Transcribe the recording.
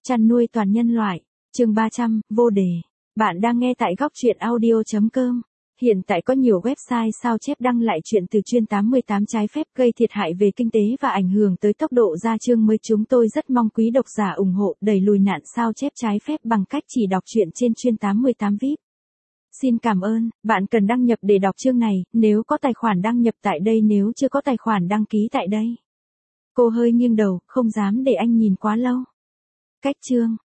Chăn nuôi toàn nhân loại, chương 300, vô đề. Bạn đang nghe tại góc truyện audio.com. Hiện tại có nhiều website sao chép đăng lại chuyện từ chuyên 88 trái phép gây thiệt hại về kinh tế và ảnh hưởng tới tốc độ ra chương mới. Chúng tôi rất mong quý độc giả ủng hộ đẩy lùi nạn sao chép trái phép bằng cách chỉ đọc truyện trên chuyên 88 VIP. Xin cảm ơn, bạn cần đăng nhập để đọc chương này, nếu có tài khoản đăng nhập tại đây, nếu chưa có tài khoản đăng ký tại đây. Cô hơi nghiêng đầu, không dám để anh nhìn quá lâu. Cách chương,